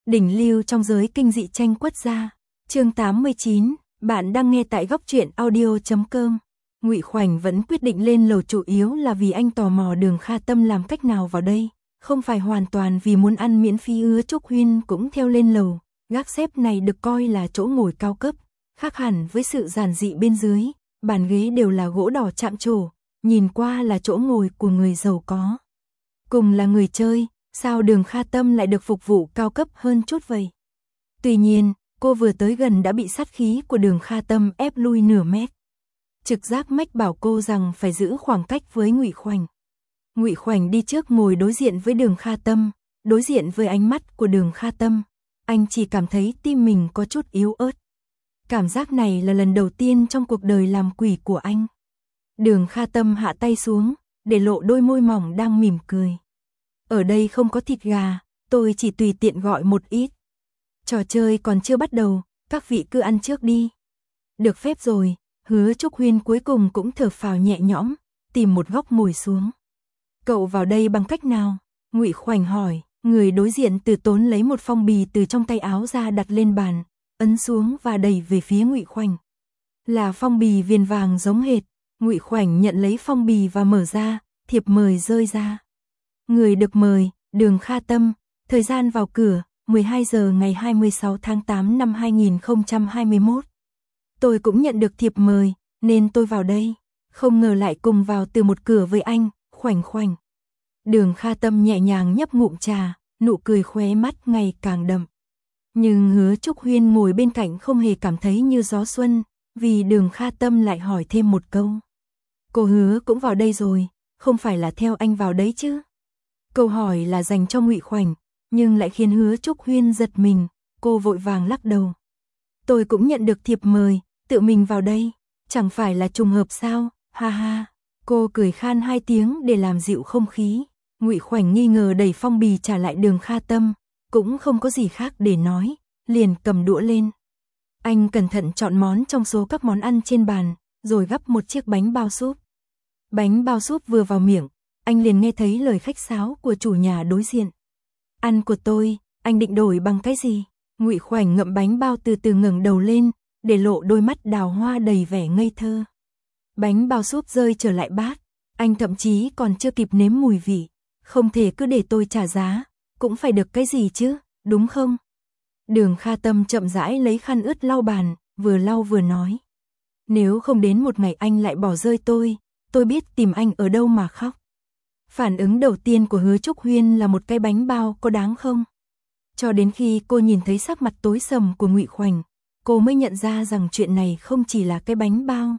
Đỉnh lưu trong giới kinh dị tranh quất gia. Chương 89, bạn đang nghe tại góc truyện audio.com. Ngụy Khoảnh vẫn quyết định lên lầu chủ yếu là vì anh tò mò Đường Kha Tâm làm cách nào vào đây, không phải hoàn toàn vì muốn ăn miễn phí. Hứa Trúc Huyên cũng theo lên lầu, gác xếp này được coi là chỗ ngồi cao cấp, khác hẳn với sự giản dị bên dưới, bàn ghế đều là gỗ đỏ chạm trổ, nhìn qua là chỗ ngồi của người giàu có. Cùng là người chơi, sao Đường Kha Tâm lại được phục vụ cao cấp hơn chút vậy? Tuy nhiên, cô vừa tới gần đã bị sát khí của Đường Kha Tâm ép lui nửa mét. Trực giác mách bảo cô rằng phải giữ khoảng cách với Ngụy Khoảnh. Ngụy Khoảnh đi trước ngồi đối diện với Đường Kha Tâm, đối diện với ánh mắt của Đường Kha Tâm, anh chỉ cảm thấy tim mình có chút yếu ớt. Cảm giác này là lần đầu tiên trong cuộc đời làm quỷ của anh. Đường Kha Tâm hạ tay xuống, để lộ đôi môi mỏng đang mỉm cười. Ở đây không có thịt gà, tôi chỉ tùy tiện gọi một ít. Trò chơi còn chưa bắt đầu, các vị cứ ăn trước đi. Được phép rồi, Hứa Trúc Huyên cuối cùng cũng thở phào nhẹ nhõm, tìm một góc ngồi xuống. Cậu vào đây bằng cách nào? Ngụy Khoảnh hỏi, người đối diện từ tốn lấy một phong bì từ trong tay áo ra đặt lên bàn, ấn xuống và đẩy về phía Ngụy Khoảnh. Là phong bì viền vàng giống hệt. Ngụy Khoảnh nhận lấy phong bì và mở ra, thiệp mời rơi ra. Người được mời, Đường Kha Tâm, thời gian vào cửa, 12 giờ ngày 26 tháng 8 năm 2021. Tôi cũng nhận được thiệp mời, nên tôi vào đây, không ngờ lại cùng vào từ một cửa với anh, Khoảnh Khoảnh. Đường Kha Tâm nhẹ nhàng nhấp ngụm trà, nụ cười khóe mắt ngày càng đậm. Nhưng Hứa Trúc Huyên ngồi bên cạnh không hề cảm thấy như gió xuân, vì Đường Kha Tâm lại hỏi thêm một câu. Cô Hứa cũng vào đây rồi, không phải là theo anh vào đấy chứ? Câu hỏi là dành cho Ngụy Khoảnh, nhưng lại khiến Hứa Trúc Huyên giật mình, cô vội vàng lắc đầu. Tôi cũng nhận được thiệp mời, tự mình vào đây, chẳng phải là trùng hợp sao, ha ha. Cô cười khan hai tiếng để làm dịu không khí. Ngụy Khoảnh nghi ngờ đẩy phong bì trả lại Đường Kha Tâm, cũng không có gì khác để nói, liền cầm đũa lên. Anh cẩn thận chọn món trong số các món ăn trên bàn, rồi gắp một chiếc bánh bao súp. Bánh bao súp vừa vào miệng, anh liền nghe thấy lời khách sáo của chủ nhà đối diện. Ăn của tôi, anh định đổi bằng cái gì? Ngụy Khoảnh ngậm bánh bao từ từ ngẩng đầu lên, để lộ đôi mắt đào hoa đầy vẻ ngây thơ. Bánh bao súp rơi trở lại bát, anh thậm chí còn chưa kịp nếm mùi vị. Không thể cứ để tôi trả giá, cũng phải được cái gì chứ, đúng không? Đường Kha Tâm chậm rãi lấy khăn ướt lau bàn, vừa lau vừa nói. Nếu không đến một ngày anh lại bỏ rơi tôi biết tìm anh ở đâu mà khóc. Phản ứng đầu tiên của Hứa Trúc Huyên là một cái bánh bao có đáng không? Cho đến khi cô nhìn thấy sắc mặt tối sầm của Ngụy Khoảnh, cô mới nhận ra rằng chuyện này không chỉ là cái bánh bao.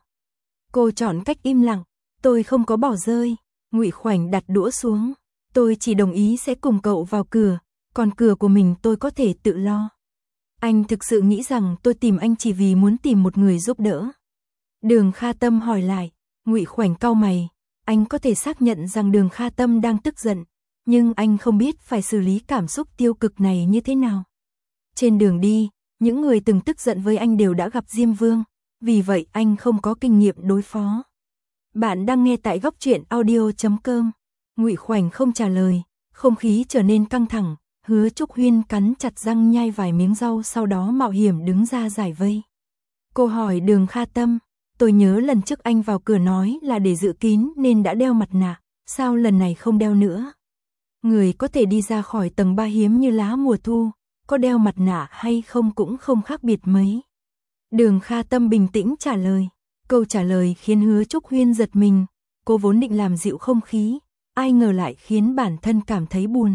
Cô chọn cách im lặng, tôi không có bỏ rơi. Ngụy Khoảnh đặt đũa xuống, tôi chỉ đồng ý sẽ cùng cậu vào cửa, còn cửa của mình tôi có thể tự lo. Anh thực sự nghĩ rằng tôi tìm anh chỉ vì muốn tìm một người giúp đỡ? Đường Kha Tâm hỏi lại. Ngụy Khoảnh cau mày, anh có thể xác nhận rằng Đường Kha Tâm đang tức giận, nhưng anh không biết phải xử lý cảm xúc tiêu cực này như thế nào. Trên đường đi, những người từng tức giận với anh đều đã gặp Diêm Vương, vì vậy anh không có kinh nghiệm đối phó. Bạn đang nghe tại góc truyện audio.com. Ngụy Khoảnh không trả lời, không khí trở nên căng thẳng. Hứa Trúc Huyên cắn chặt răng nhai vài miếng rau, sau đó mạo hiểm đứng ra giải vây. Cô hỏi Đường Kha Tâm, tôi nhớ lần trước anh vào cửa nói là để giữ kín nên đã đeo mặt nạ, sao lần này không đeo nữa? Người có thể đi ra khỏi tầng 3 hiếm như lá mùa thu, có đeo mặt nạ hay không cũng không khác biệt mấy. Đường Kha Tâm bình tĩnh trả lời. Câu trả lời khiến Hứa Trúc Huyên giật mình, cô vốn định làm dịu không khí, ai ngờ lại khiến bản thân cảm thấy buồn.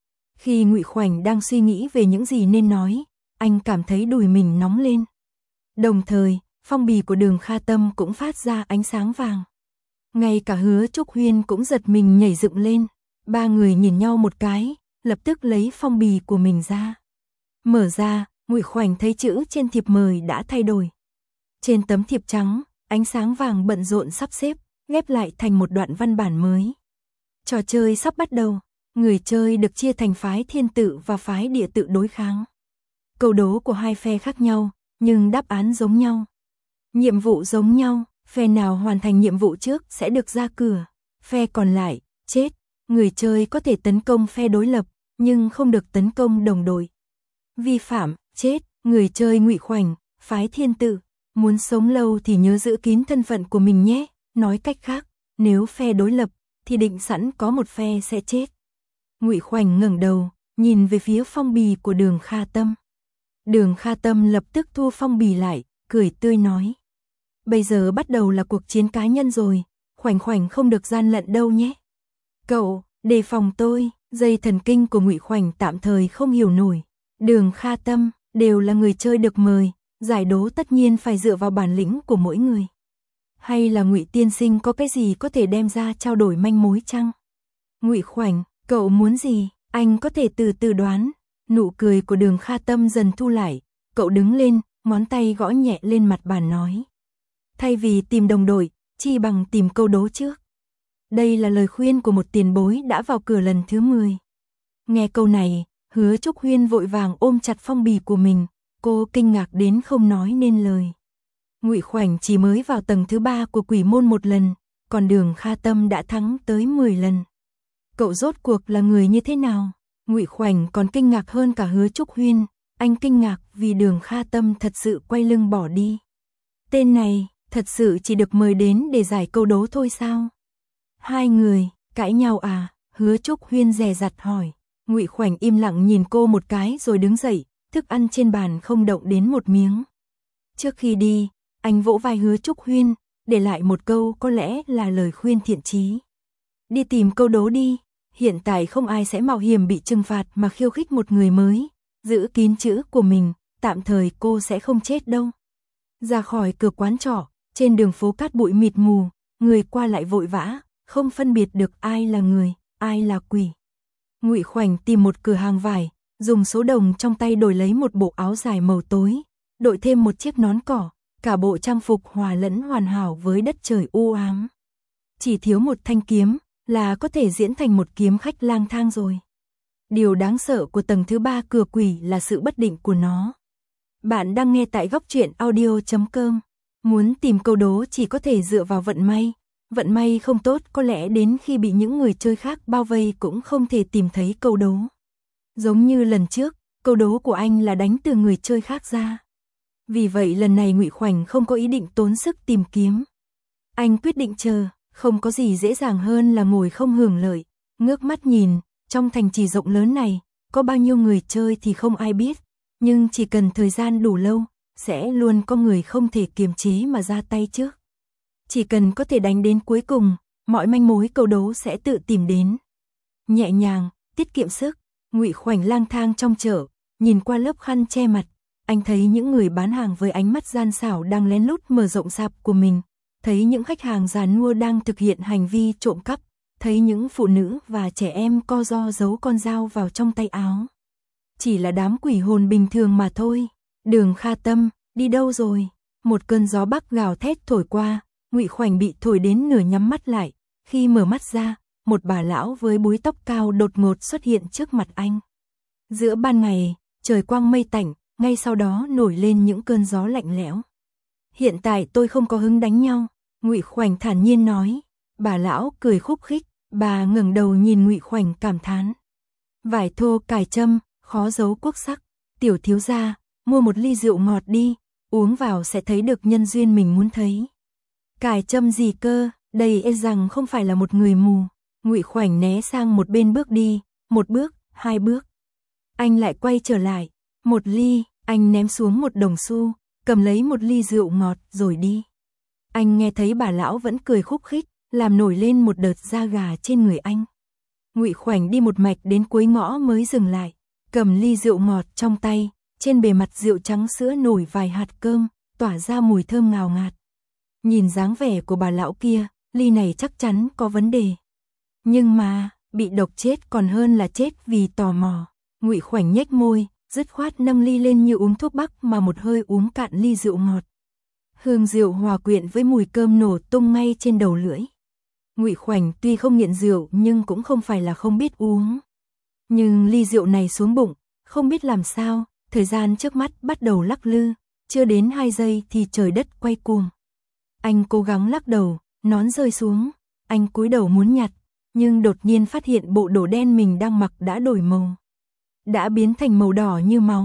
Khi Ngụy Khoảnh đang suy nghĩ về những gì nên nói, anh cảm thấy đùi mình nóng lên. Đồng thời, phong bì của Đường Kha Tâm cũng phát ra ánh sáng vàng. Ngay cả Hứa Trúc Huyên cũng giật mình nhảy dựng lên. Ba người nhìn nhau một cái, lập tức lấy phong bì của mình ra. Mở ra, Ngụy Khoảnh thấy chữ trên thiệp mời đã thay đổi. Trên tấm thiệp trắng, ánh sáng vàng bận rộn sắp xếp, ghép lại thành một đoạn văn bản mới. Trò chơi sắp bắt đầu, người chơi được chia thành phái thiên tự và phái địa tự đối kháng. Câu đố của hai phe khác nhau, nhưng đáp án giống nhau. Nhiệm vụ giống nhau, phe nào hoàn thành nhiệm vụ trước sẽ được ra cửa, phe còn lại, chết. Người chơi có thể tấn công phe đối lập, nhưng không được tấn công đồng đội. Vi phạm, chết, người chơi Ngụy Khoảnh, phái Thiên Tự, muốn sống lâu thì nhớ giữ kín thân phận của mình nhé, nói cách khác, nếu phe đối lập thì định sẵn có một phe sẽ chết. Ngụy Khoảnh ngẩng đầu, nhìn về phía phong bì của Đường Kha Tâm. Đường Kha Tâm lập tức thu phong bì lại, cười tươi nói: "Bây giờ bắt đầu là cuộc chiến cá nhân rồi, Khoảnh Khoảnh không được gian lận đâu nhé. Cậu, đề phòng tôi." Dây thần kinh của Ngụy Khoảnh tạm thời không hiểu nổi. Đường Kha Tâm đều là người chơi được mời, giải đố tất nhiên phải dựa vào bản lĩnh của mỗi người. Hay là Ngụy tiên sinh có cái gì có thể đem ra trao đổi manh mối chăng? Ngụy Khoảnh, cậu muốn gì? Anh có thể từ từ đoán. Nụ cười của Đường Kha Tâm dần thu lại, cậu đứng lên, ngón tay gõ nhẹ lên mặt bàn nói: "Thay vì tìm đồng đội, chi bằng tìm câu đố trước." Đây là lời khuyên của một tiền bối đã vào cửa lần thứ 10. Nghe câu này, Hứa Trúc Huyên vội vàng ôm chặt phong bì của mình, cô kinh ngạc đến không nói nên lời. Ngụy Khoảnh chỉ mới vào tầng thứ 3 của quỷ môn một lần, còn Đường Kha Tâm đã thắng tới 10 lần. Cậu rốt cuộc là người như thế nào? Ngụy Khoảnh còn kinh ngạc hơn cả Hứa Trúc Huyên, anh kinh ngạc vì Đường Kha Tâm thật sự quay lưng bỏ đi. Tên này, thật sự chỉ được mời đến để giải câu đố thôi sao? Hai người, cãi nhau à? Hứa Trúc Huyên dè dặt hỏi. Ngụy Khoảnh im lặng nhìn cô một cái rồi đứng dậy, thức ăn trên bàn không động đến một miếng. Trước khi đi, anh vỗ vai Hứa Trúc Huyên, để lại một câu có lẽ là lời khuyên thiện chí. Đi tìm câu đố đi, hiện tại không ai sẽ mạo hiểm bị trừng phạt mà khiêu khích một người mới, giữ kín chữ của mình, tạm thời cô sẽ không chết đâu. Ra khỏi cửa quán trọ, trên đường phố cát bụi mịt mù, người qua lại vội vã, không phân biệt được ai là người, ai là quỷ. Ngụy Khoảnh tìm một cửa hàng vải, dùng số đồng trong tay đổi lấy một bộ áo dài màu tối, đội thêm một chiếc nón cỏ, cả bộ trang phục hòa lẫn hoàn hảo với đất trời u ám. Chỉ thiếu một thanh kiếm là có thể diễn thành một kiếm khách lang thang rồi. Điều đáng sợ của tầng thứ 3 cửa quỷ là sự bất định của nó. Bạn đang nghe tại góc truyện audio.com. Muốn tìm câu đố chỉ có thể dựa vào vận may. Vận may không tốt có lẽ đến khi bị những người chơi khác bao vây cũng không thể tìm thấy câu đố. Giống như lần trước, câu đố của anh là đánh từ người chơi khác ra. Vì vậy lần này Ngụy Khoảnh không có ý định tốn sức tìm kiếm. Anh quyết định chờ, không có gì dễ dàng hơn là ngồi không hưởng lợi, ngước mắt nhìn, trong thành trì rộng lớn này, có bao nhiêu người chơi thì không ai biết, nhưng chỉ cần thời gian đủ lâu, sẽ luôn có người không thể kiềm chế mà ra tay trước. Chỉ cần có thể đánh đến cuối cùng, mọi manh mối câu đố sẽ tự tìm đến. Nhẹ nhàng, tiết kiệm sức, Ngụy Khoảnh lang thang trong chợ, nhìn qua lớp khăn che mặt, anh thấy những người bán hàng với ánh mắt gian xảo đang lén lút mở rộng sạp của mình, thấy những khách hàng già nua đang thực hiện hành vi trộm cắp, thấy những phụ nữ và trẻ em co ro giấu con dao vào trong tay áo. Chỉ là đám quỷ hồn bình thường mà thôi. Đường Kha Tâm, đi đâu rồi? Một cơn gió bắc gào thét thổi qua, Ngụy Khoảnh bị thổi đến nửa nhắm mắt lại, khi mở mắt ra, một bà lão với búi tóc cao đột ngột xuất hiện trước mặt anh. Giữa ban ngày, trời quang mây tạnh, ngay sau đó nổi lên những cơn gió lạnh lẽo. Hiện tại tôi không có hứng đánh nhau, Ngụy Khoảnh thản nhiên nói. Bà lão cười khúc khích, bà ngẩng đầu nhìn Ngụy Khoảnh cảm thán. Vải thô cài châm, khó giấu quốc sắc, tiểu thiếu gia, mua một ly rượu ngọt đi, uống vào sẽ thấy được nhân duyên mình muốn thấy. Cài châm gì cơ, đây e rằng không phải là một người mù. Ngụy Khoảnh né sang một bên bước đi, một bước, hai bước. Anh lại quay trở lại, một ly, anh ném xuống một đồng xu, cầm lấy một ly rượu ngọt rồi đi. Anh nghe thấy bà lão vẫn cười khúc khích, làm nổi lên một đợt da gà trên người anh. Ngụy Khoảnh đi một mạch đến cuối ngõ mới dừng lại, cầm ly rượu ngọt trong tay, trên bề mặt rượu trắng sữa nổi vài hạt cơm, tỏa ra mùi thơm ngào ngạt. Nhìn dáng vẻ của bà lão kia, ly này chắc chắn có vấn đề. Nhưng mà, bị độc chết còn hơn là chết vì tò mò. Ngụy Khoảnh nhếch môi, dứt khoát nâng ly lên như uống thuốc bắc mà một hơi uống cạn ly rượu ngọt. Hương rượu hòa quyện với mùi cơm nổ tung ngay trên đầu lưỡi. Ngụy Khoảnh tuy không nghiện rượu nhưng cũng không phải là không biết uống. Nhưng ly rượu này xuống bụng, không biết làm sao, thời gian trước mắt bắt đầu lắc lư, chưa đến 2 giây thì trời đất quay cuồng. Anh cố gắng lắc đầu, nón rơi xuống, anh cúi đầu muốn nhặt, nhưng đột nhiên phát hiện bộ đồ đen mình đang mặc đã đổi màu. Đã biến thành màu đỏ như máu,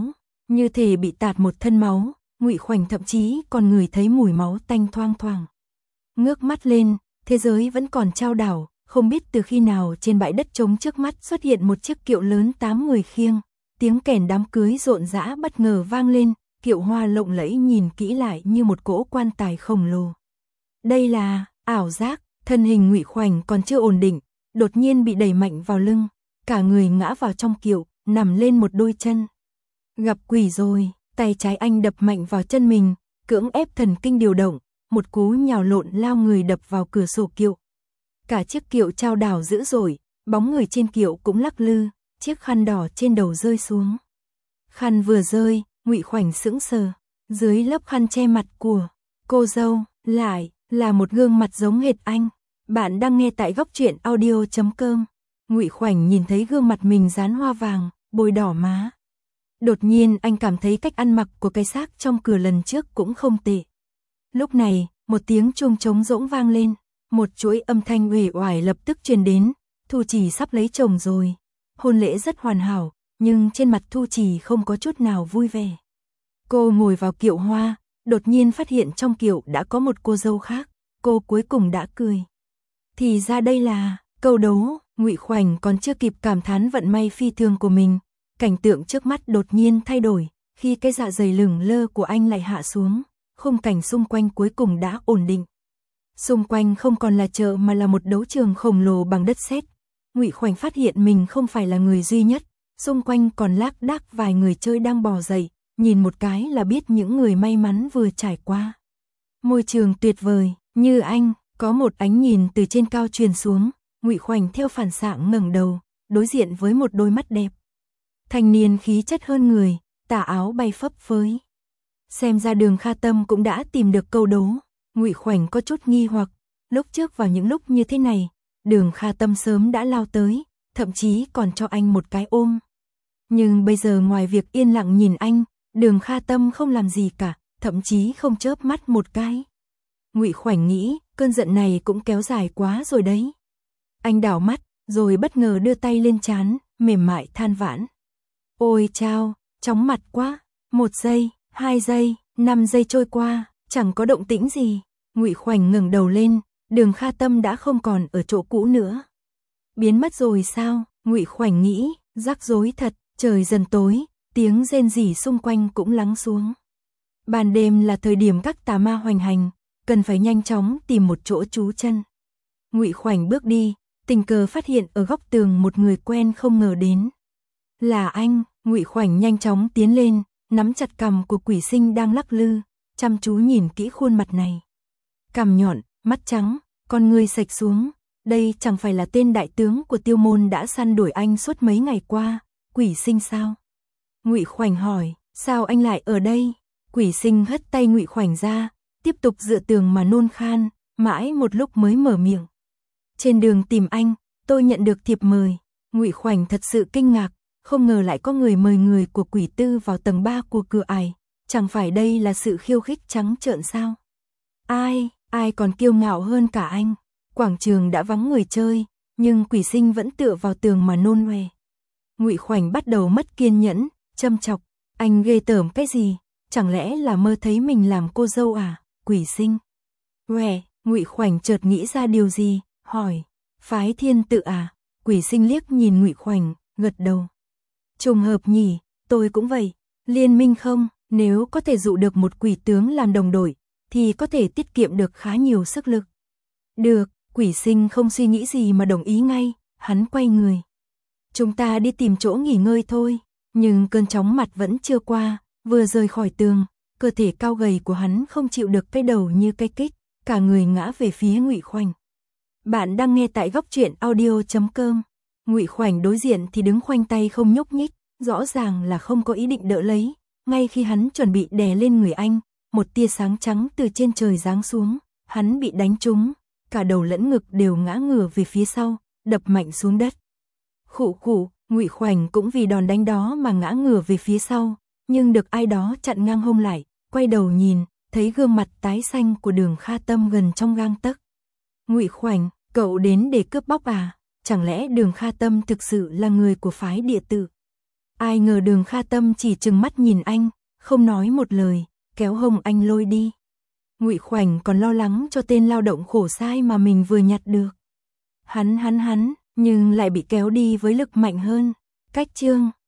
như thể bị tạt một thân máu, Ngụy Khoảnh thậm chí còn ngửi thấy mùi máu tanh thoang thoảng. Ngước mắt lên, thế giới vẫn còn chao đảo, không biết từ khi nào trên bãi đất trống trước mắt xuất hiện một chiếc kiệu lớn 8 người khiêng, tiếng kèn đám cưới rộn rã bất ngờ vang lên, kiệu hoa lộng lẫy nhìn kỹ lại như một cỗ quan tài khổng lồ. Đây là ảo giác, thân hình Ngụy Khoảnh còn chưa ổn định, đột nhiên bị đẩy mạnh vào lưng, cả người ngã vào trong kiệu, nằm lên một đôi chân. Gặp quỷ rồi, tay trái anh đập mạnh vào chân mình, cưỡng ép thần kinh điều động, một cú nhào lộn lao người đập vào cửa sổ kiệu. Cả chiếc kiệu chao đảo dữ dội, bóng người trên kiệu cũng lắc lư, chiếc khăn đỏ trên đầu rơi xuống. Khăn vừa rơi, Ngụy Khoảnh sững sờ, dưới lớp khăn che mặt của cô dâu, lại là một gương mặt giống hệt anh. Bạn đang nghe tại góc truyện audio.com. Ngụy Khoảnh nhìn thấy gương mặt mình dán hoa vàng, bôi đỏ má. Đột nhiên anh cảm thấy cách ăn mặc của cái xác trong cửa lần trước cũng không tệ. Lúc này, một tiếng chuông trống rỗng vang lên, một chuỗi âm thanh uể oải lập tức truyền đến, Thu Trì sắp lấy chồng rồi. Hôn lễ rất hoàn hảo, nhưng trên mặt Thu Trì không có chút nào vui vẻ. Cô ngồi vào kiệu hoa, đột nhiên phát hiện trong kiệu đã có một cô dâu khác, cô cuối cùng đã cười. Thì ra đây là câu đấu. Ngụy Khoảnh còn chưa kịp cảm thán vận may phi thường của mình, cảnh tượng trước mắt đột nhiên thay đổi, khi cái dạ dày lửng lơ của anh lại hạ xuống, khung cảnh xung quanh cuối cùng đã ổn định. Xung quanh không còn là chợ mà là một đấu trường khổng lồ bằng đất sét. Ngụy Khoảnh phát hiện mình không phải là người duy nhất, xung quanh còn lác đác vài người chơi đang bò dậy, nhìn một cái là biết những người may mắn vừa trải qua. Môi trường tuyệt vời, như anh, có một ánh nhìn từ trên cao truyền xuống, Ngụy Khoảnh theo phản xạ ngẩng đầu, đối diện với một đôi mắt đẹp. Thanh niên khí chất hơn người, tà áo bay phấp phới. Xem ra Đường Kha Tâm cũng đã tìm được câu đố. Ngụy Khoảnh có chút nghi hoặc, lúc trước vào những lúc như thế này, Đường Kha Tâm sớm đã lao tới, thậm chí còn cho anh một cái ôm. Nhưng bây giờ ngoài việc yên lặng nhìn anh, Đường Kha Tâm không làm gì cả, thậm chí không chớp mắt một cái. Ngụy Khoảnh nghĩ, cơn giận này cũng kéo dài quá rồi đấy. Anh đảo mắt, rồi bất ngờ đưa tay lên trán, mềm mại than vãn. Ôi chao, chóng mặt quá, 1 giây, 2 giây, 5 giây trôi qua, chẳng có động tĩnh gì. Ngụy Khoảnh ngẩng đầu lên, Đường Kha Tâm đã không còn ở chỗ cũ nữa. Biến mất rồi sao? Ngụy Khoảnh nghĩ, rắc rối thật, trời dần tối, tiếng rên rỉ xung quanh cũng lắng xuống. Ban đêm là thời điểm các tà ma hoành hành, cần phải nhanh chóng tìm một chỗ trú chân. Ngụy Khoảnh bước đi, tình cờ phát hiện ở góc tường một người quen không ngờ đến. Là anh. Ngụy Khoảnh nhanh chóng tiến lên, nắm chặt cằm của quỷ sinh đang lắc lư, chăm chú nhìn kỹ khuôn mặt này. Cằm nhọn, mắt trắng, con ngươi sạch xuống, đây chẳng phải là tên đại tướng của Tiêu Môn đã săn đuổi anh suốt mấy ngày qua, quỷ sinh sao? Ngụy Khoảnh hỏi, sao anh lại ở đây? Quỷ sinh hất tay Ngụy Khoảnh ra, tiếp tục dựa tường mà nôn khan, mãi một lúc mới mở miệng. Trên đường tìm anh, tôi nhận được thiệp mời. Ngụy Khoảnh thật sự kinh ngạc, không ngờ lại có người mời người của quỷ tư vào tầng 3 của cửa ải, chẳng phải đây là sự khiêu khích trắng trợn sao? Ai còn kiêu ngạo hơn cả anh? Quảng trường đã vắng người chơi, nhưng quỷ sinh vẫn tựa vào tường mà nôn ngoe. Ngụy Khoảnh bắt đầu mất kiên nhẫn, châm chọc, anh ghê tởm cái gì? Chẳng lẽ là mơ thấy mình làm cô dâu à? Quỷ sinh. Ngụy Khoảnh chợt nghĩ ra điều gì, hỏi, phái thiên tự à? Quỷ sinh liếc nhìn Ngụy Khoảnh, gật đầu. Trùng hợp nhỉ, tôi cũng vậy. Liên minh không? Nếu có thể dụ được một quỷ tướng làm đồng đội, thì có thể tiết kiệm được khá nhiều sức lực. Được, quỷ sinh không suy nghĩ gì mà đồng ý ngay, hắn quay người. Chúng ta đi tìm chỗ nghỉ ngơi thôi. Nhưng cơn chóng mặt vẫn chưa qua, vừa rời khỏi tường, cơ thể cao gầy của hắn không chịu được cái đầu như cây kích, cả người ngã về phía Ngụy Khoảnh. Bạn đang nghe tại góc truyện audio.com. Ngụy Khoảnh đối diện thì đứng khoanh tay không nhúc nhích, rõ ràng là không có ý định đỡ lấy. Ngay khi hắn chuẩn bị đè lên người anh, một tia sáng trắng từ trên trời giáng xuống, hắn bị đánh trúng, cả đầu lẫn ngực đều ngã ngửa về phía sau, đập mạnh xuống đất. Khụ khụ, Ngụy Khoảnh cũng vì đòn đánh đó mà ngã ngửa về phía sau, nhưng được ai đó chặn ngang hông lại, quay đầu nhìn, thấy gương mặt tái xanh của Đường Kha Tâm gần trong gang tấc. Ngụy Khoảnh, cậu đến để cướp bóc à? Chẳng lẽ Đường Kha Tâm thực sự là người của phái địa tự? Ai ngờ Đường Kha Tâm chỉ trừng mắt nhìn anh, không nói một lời, kéo hông anh lôi đi. Ngụy Khoảnh còn lo lắng cho tên lao động khổ sai mà mình vừa nhặt được. Hắn, nhưng lại bị kéo đi với lực mạnh hơn. Cách chương